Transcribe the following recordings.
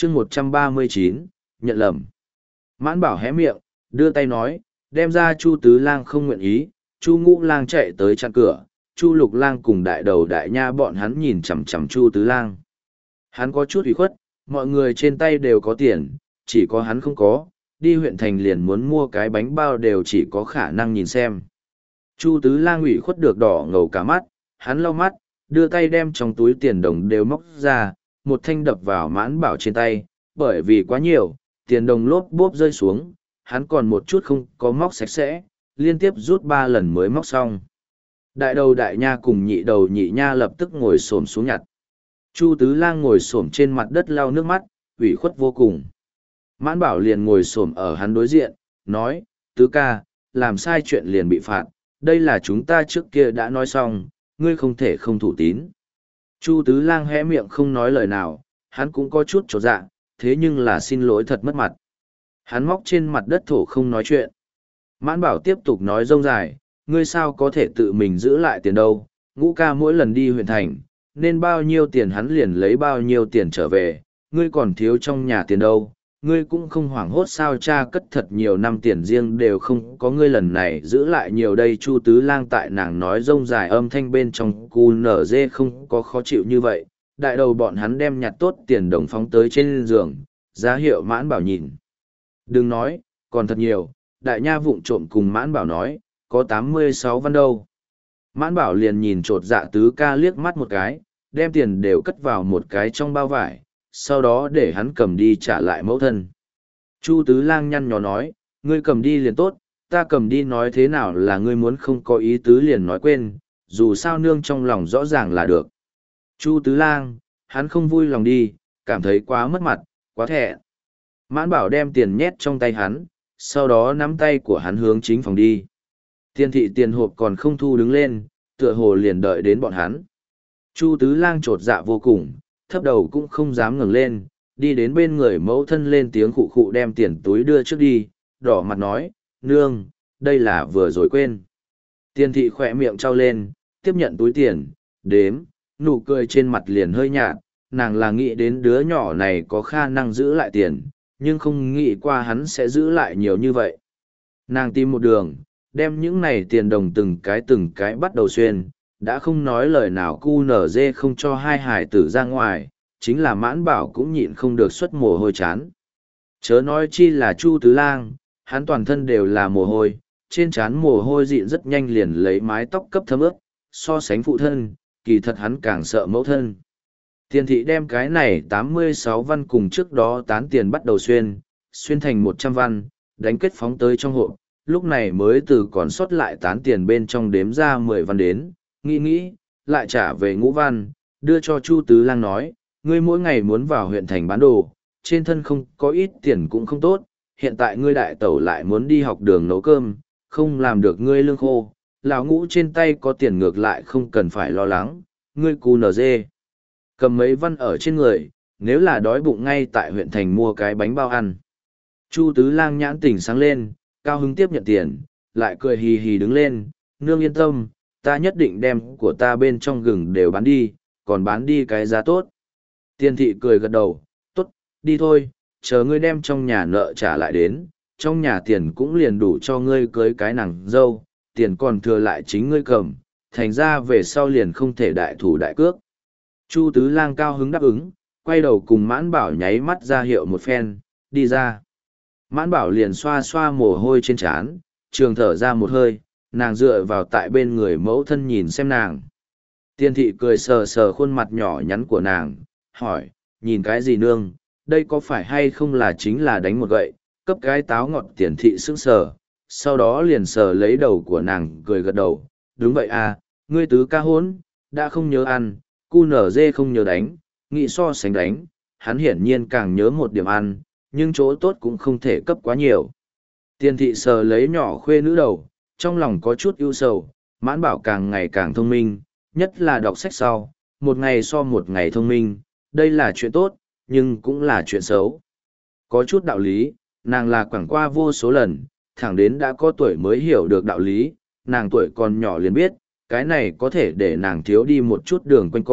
chương 139, nhận lầm. Mãn Bảo hé miệng, đưa tay nói, đem ra Chu Tứ Lang không nguyện ý, Chu Ngũ Lang chạy tới chặn cửa, Chu Lục Lang cùng đại đầu đại nha bọn hắn nhìn chằm chằm Chu Tứ Lang. Hắn có chút ủy khuất, mọi người trên tay đều có tiền, chỉ có hắn không có, đi huyện thành liền muốn mua cái bánh bao đều chỉ có khả năng nhìn xem. Chu Tứ Lang ủy khuất được đỏ ngầu cả mắt, hắn lau mắt, đưa tay đem trong túi tiền đồng đều móc ra, một thanh đập vào Mãn Bảo trên tay, bởi vì quá nhiều, tiền đồng lốp bốp rơi xuống, hắn còn một chút không có móc sạch sẽ, liên tiếp rút 3 lần mới móc xong. Đại đầu đại nha cùng nhị đầu nhị nha lập tức ngồi xổm xuống nhặt. Chu Tứ Lang ngồi xổm trên mặt đất lau nước mắt, ủy khuất vô cùng. Mãn Bảo liền ngồi xổm ở hắn đối diện, nói, Tứ ca, làm sai chuyện liền bị phạt, đây là chúng ta trước kia đã nói xong, ngươi không thể không thủ tín. Chu Tứ Lang hé miệng không nói lời nào, hắn cũng có chút chột dạ, thế nhưng là xin lỗi thật mất mặt. Hắn móc trên mặt đất thổ không nói chuyện. Mãn Bảo tiếp tục nói rông dài, ngươi sao có thể tự mình giữ lại tiền đâu, Ngũ ca mỗi lần đi huyện thành, nên bao nhiêu tiền hắn liền lấy bao nhiêu tiền trở về, ngươi còn thiếu trong nhà tiền đâu, ngươi cũng không hoảng hốt sao cha cất thật nhiều năm tiền riêng đều không có ngươi lần này giữ lại nhiều đây. Chu Tứ Lang tại nàng nói rông dài âm thanh bên trong cu nở dê không có khó chịu như vậy, đại đầu bọn hắn đem nhặt tốt tiền đồng phóng tới trên giường, ra hiệu Mãn Bảo nhìn. Đừng nói, còn thật nhiều, đại nha vụng trộm cùng Mãn Bảo nói, có 86 văn đâu. Mãn Bảo liền nhìn trột dạ Tứ ca liếc mắt một cái, đem tiền đều cất vào một cái trong bao vải, sau đó để hắn cầm đi trả lại mẫu thân. Chu Tứ Lang nhăn nhó nói, ngươi cầm đi liền tốt, ta cầm đi nói thế nào là ngươi muốn không có ý tứ liền nói quên, dù sao nương trong lòng rõ ràng là được. Chu Tứ Lang, hắn không vui lòng đi, cảm thấy quá mất mặt, quá thẹn. Mãn Bảo đem tiền nhét trong tay hắn, sau đó nắm tay của hắn hướng chính phòng đi. Tiền thị tiền hộp còn không thu đứng lên, tựa hồ liền đợi đến bọn hắn. Chu Tứ Lang chột dạ vô cùng, thấp đầu cũng không dám ngẩng lên, đi đến bên người mẫu thân lên tiếng khụ khụ đem tiền túi đưa trước đi, đỏ mặt nói, nương, đây là vừa rồi quên. Tiền thị khỏe miệng trao lên, tiếp nhận túi tiền, đếm, nụ cười trên mặt liền hơi nhạt, nàng là nghĩ đến đứa nhỏ này có khả năng giữ lại tiền, nhưng không nghĩ qua hắn sẽ giữ lại nhiều như vậy. Nàng tìm một đường, đem những này tiền đồng từng cái bắt đầu xuyên, đã không nói lời nào cu nở dê không cho hai hải tử ra ngoài, chính là Mãn Bảo cũng nhịn không được xuất mồ hôi chán. Chớ nói chi là Chu Tứ Lang, hắn toàn thân đều là mồ hôi, trên trán mồ hôi dịn rất nhanh liền lấy mái tóc cấp thấm ướt, so sánh phụ thân, kỳ thật hắn càng sợ mẫu thân. Tiền thị đem cái này 86 văn cùng trước đó tán tiền bắt đầu xuyên thành 100 văn, đánh kết phóng tới trong hộp, lúc này mới từ còn sót lại tán tiền bên trong đếm ra 10 văn đến, nghĩ, lại trả về Ngũ văn, đưa cho Chu Tứ Lang nói, ngươi mỗi ngày muốn vào huyện thành bán đồ, trên thân không có ít tiền cũng không tốt, hiện tại ngươi đại tẩu lại muốn đi học đường nấu cơm, không làm được ngươi lương khô, lão Ngũ trên tay có tiền ngược lại không cần phải lo lắng, ngươi cù nở dê. Cầm mấy văn ở trên người, nếu là đói bụng ngay tại huyện thành mua cái bánh bao ăn. Chu Tứ Lang nhãn tỉnh sáng lên, cao hứng tiếp nhận tiền, lại cười hì hì đứng lên, nương yên tâm, ta nhất định đem của ta bên trong gừng đều bán đi, còn bán đi cái giá tốt. Tiền thị cười gật đầu, tốt, đi thôi, chờ ngươi đem trong nhà nợ trả lại đến, trong nhà tiền cũng liền đủ cho ngươi cưới cái nàng dâu, tiền còn thừa lại chính ngươi cầm, thành ra về sau liền không thể đại thủ đại cước. Chu Tứ Lang cao hứng đáp ứng, quay đầu cùng Mãn Bảo nháy mắt ra hiệu một phen, đi ra. Mãn Bảo liền xoa xoa mồ hôi trên trán, trường thở ra một hơi, nàng dựa vào tại bên người mẫu thân nhìn xem nàng. Tiên thị cười sờ sờ khuôn mặt nhỏ nhắn của nàng, hỏi, nhìn cái gì nương, đây có phải hay không là chính là đánh một gậy, cấp cái táo ngọt. Tiền thị sững sờ, sau đó liền sờ lấy đầu của nàng cười gật đầu, đúng vậy à, ngươi tứ ca hốn, đã không nhớ ăn, cu nở dê không nhớ đánh, nghĩ so sánh đánh, hắn hiển nhiên càng nhớ một điểm ăn, nhưng chỗ tốt cũng không thể cấp quá nhiều. Tiền thị sờ lấy nhỏ khuê nữ đầu, trong lòng có chút ưu sầu, Mãn Bảo càng ngày càng thông minh, nhất là đọc sách sau, một ngày so một ngày thông minh, đây là chuyện tốt, nhưng cũng là chuyện xấu. Có chút đạo lý, nàng là quẳng qua vô số lần, thẳng đến đã có tuổi mới hiểu được đạo lý, nàng tuổi còn nhỏ liền biết, cái này có thể để nàng thiếu đi một chút đường quanh co,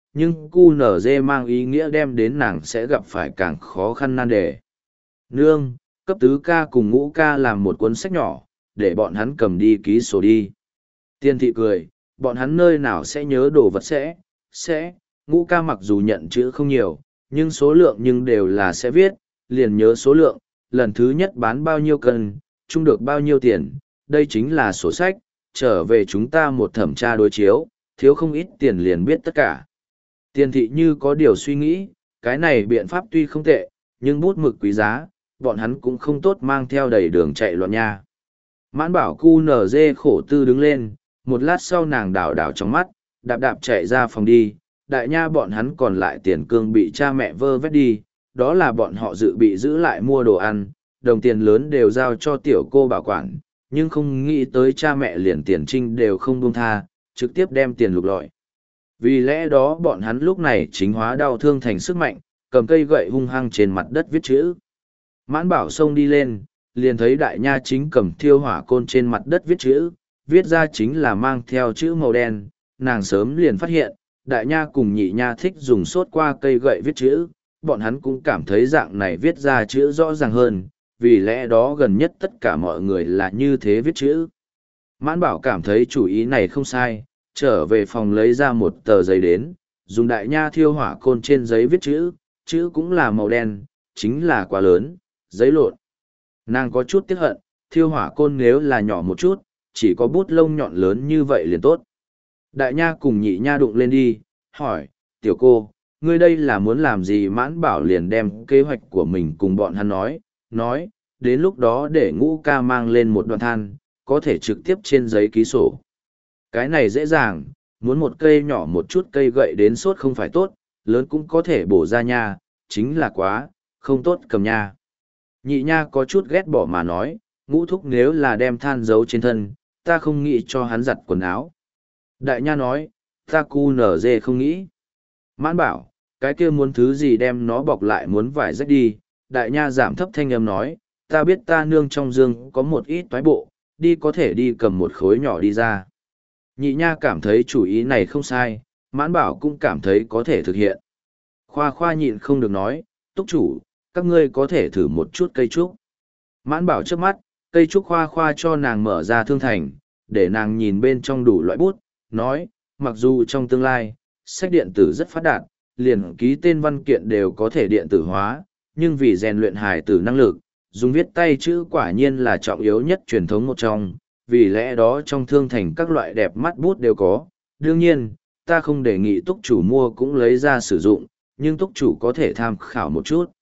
nhưng QNZ mang ý nghĩa đem đến nàng sẽ gặp phải càng khó khăn nan đề. Nương, cấp tứ ca cùng ngũ ca làm một cuốn sách nhỏ, để bọn hắn cầm đi ký sổ đi. Tiên thị cười, bọn hắn nơi nào sẽ nhớ đồ vật sẽ, ngũ ca mặc dù nhận chữ không nhiều, nhưng số lượng nhưng đều là sẽ viết, liền nhớ số lượng, lần thứ nhất bán bao nhiêu cân, chung được bao nhiêu tiền, đây chính là sổ sách, trở về chúng ta một thẩm tra đối chiếu, thiếu không ít tiền liền biết tất cả. Tiên thị như có điều suy nghĩ, cái này biện pháp tuy không tệ, nhưng bút mực quý giá, bọn hắn cũng không tốt mang theo đầy đường chạy loạn nha. Mãn bảo cu nở dê khổ tư đứng lên, một lát sau nàng đảo đảo trong mắt, đạp đạp chạy ra phòng đi, đại nha bọn hắn còn lại tiền cương bị cha mẹ vơ vét đi, đó là bọn họ dự bị giữ lại mua đồ ăn, đồng tiền lớn đều giao cho tiểu cô bảo quản, nhưng không nghĩ tới cha mẹ liền tiền trinh đều không buông tha, trực tiếp đem tiền lục lọi. Vì lẽ đó bọn hắn lúc này chính hóa đau thương thành sức mạnh, cầm cây gậy hung hăng trên mặt đất viết chữ. Mãn bảo xông đi lên, liền thấy đại nha chính cầm thiêu hỏa côn trên mặt đất viết chữ, viết ra chính là mang theo chữ màu đen, nàng sớm liền phát hiện, đại nha cùng nhị nha thích dùng sốt qua cây gậy viết chữ, bọn hắn cũng cảm thấy dạng này viết ra chữ rõ ràng hơn, vì lẽ đó gần nhất tất cả mọi người là như thế viết chữ. Mãn bảo cảm thấy chủ ý này không sai, trở về phòng lấy ra một tờ giấy đến, dùng đại nha thiêu hỏa côn trên giấy viết chữ, chữ cũng là màu đen, chính là quá lớn, giấy lộn. Nàng có chút tiếc hận, thiêu hỏa côn nếu là nhỏ một chút, chỉ có bút lông nhọn lớn như vậy liền tốt. Đại nha cùng nhị nha đụng lên đi, hỏi, tiểu cô, ngươi đây là muốn làm gì? Mãn bảo liền đem kế hoạch của mình cùng bọn hắn nói, đến lúc đó để ngũ ca mang lên một đoạn than, có thể trực tiếp trên giấy ký sổ. Cái này dễ dàng, muốn một cây nhỏ một chút cây gậy đến sốt không phải tốt, lớn cũng có thể bổ ra nha, chính là quá, không tốt cầm nha. Nhị nha có chút ghét bỏ mà nói, ngũ thúc nếu là đem than giấu trên thân, ta không nghĩ cho hắn giặt quần áo. Đại nha nói, ta cu nở dê không nghĩ. Mãn bảo, cái kia muốn thứ gì đem nó bọc lại muốn vải rách đi. Đại nha giảm thấp thanh âm nói, ta biết ta nương trong giường có một ít toái bộ, đi có thể đi cầm một khối nhỏ đi ra. Nhị nha cảm thấy chủ ý này không sai, mãn bảo cũng cảm thấy có thể thực hiện. Khoa khoa nhịn không được nói, túc chủ, các ngươi có thể thử một chút cây trúc. Mãn bảo trước mắt, cây trúc khoa khoa cho nàng mở ra thương thành, để nàng nhìn bên trong đủ loại bút, nói, mặc dù trong tương lai, sách điện tử rất phát đạt, liền ký tên văn kiện đều có thể điện tử hóa, nhưng vì rèn luyện hài tử năng lực, dùng viết tay chữ quả nhiên là trọng yếu nhất truyền thống một trong, vì lẽ đó trong thương thành các loại đẹp mắt bút đều có. Đương nhiên, ta không đề nghị túc chủ mua cũng lấy ra sử dụng, nhưng túc chủ có thể tham khảo một chút.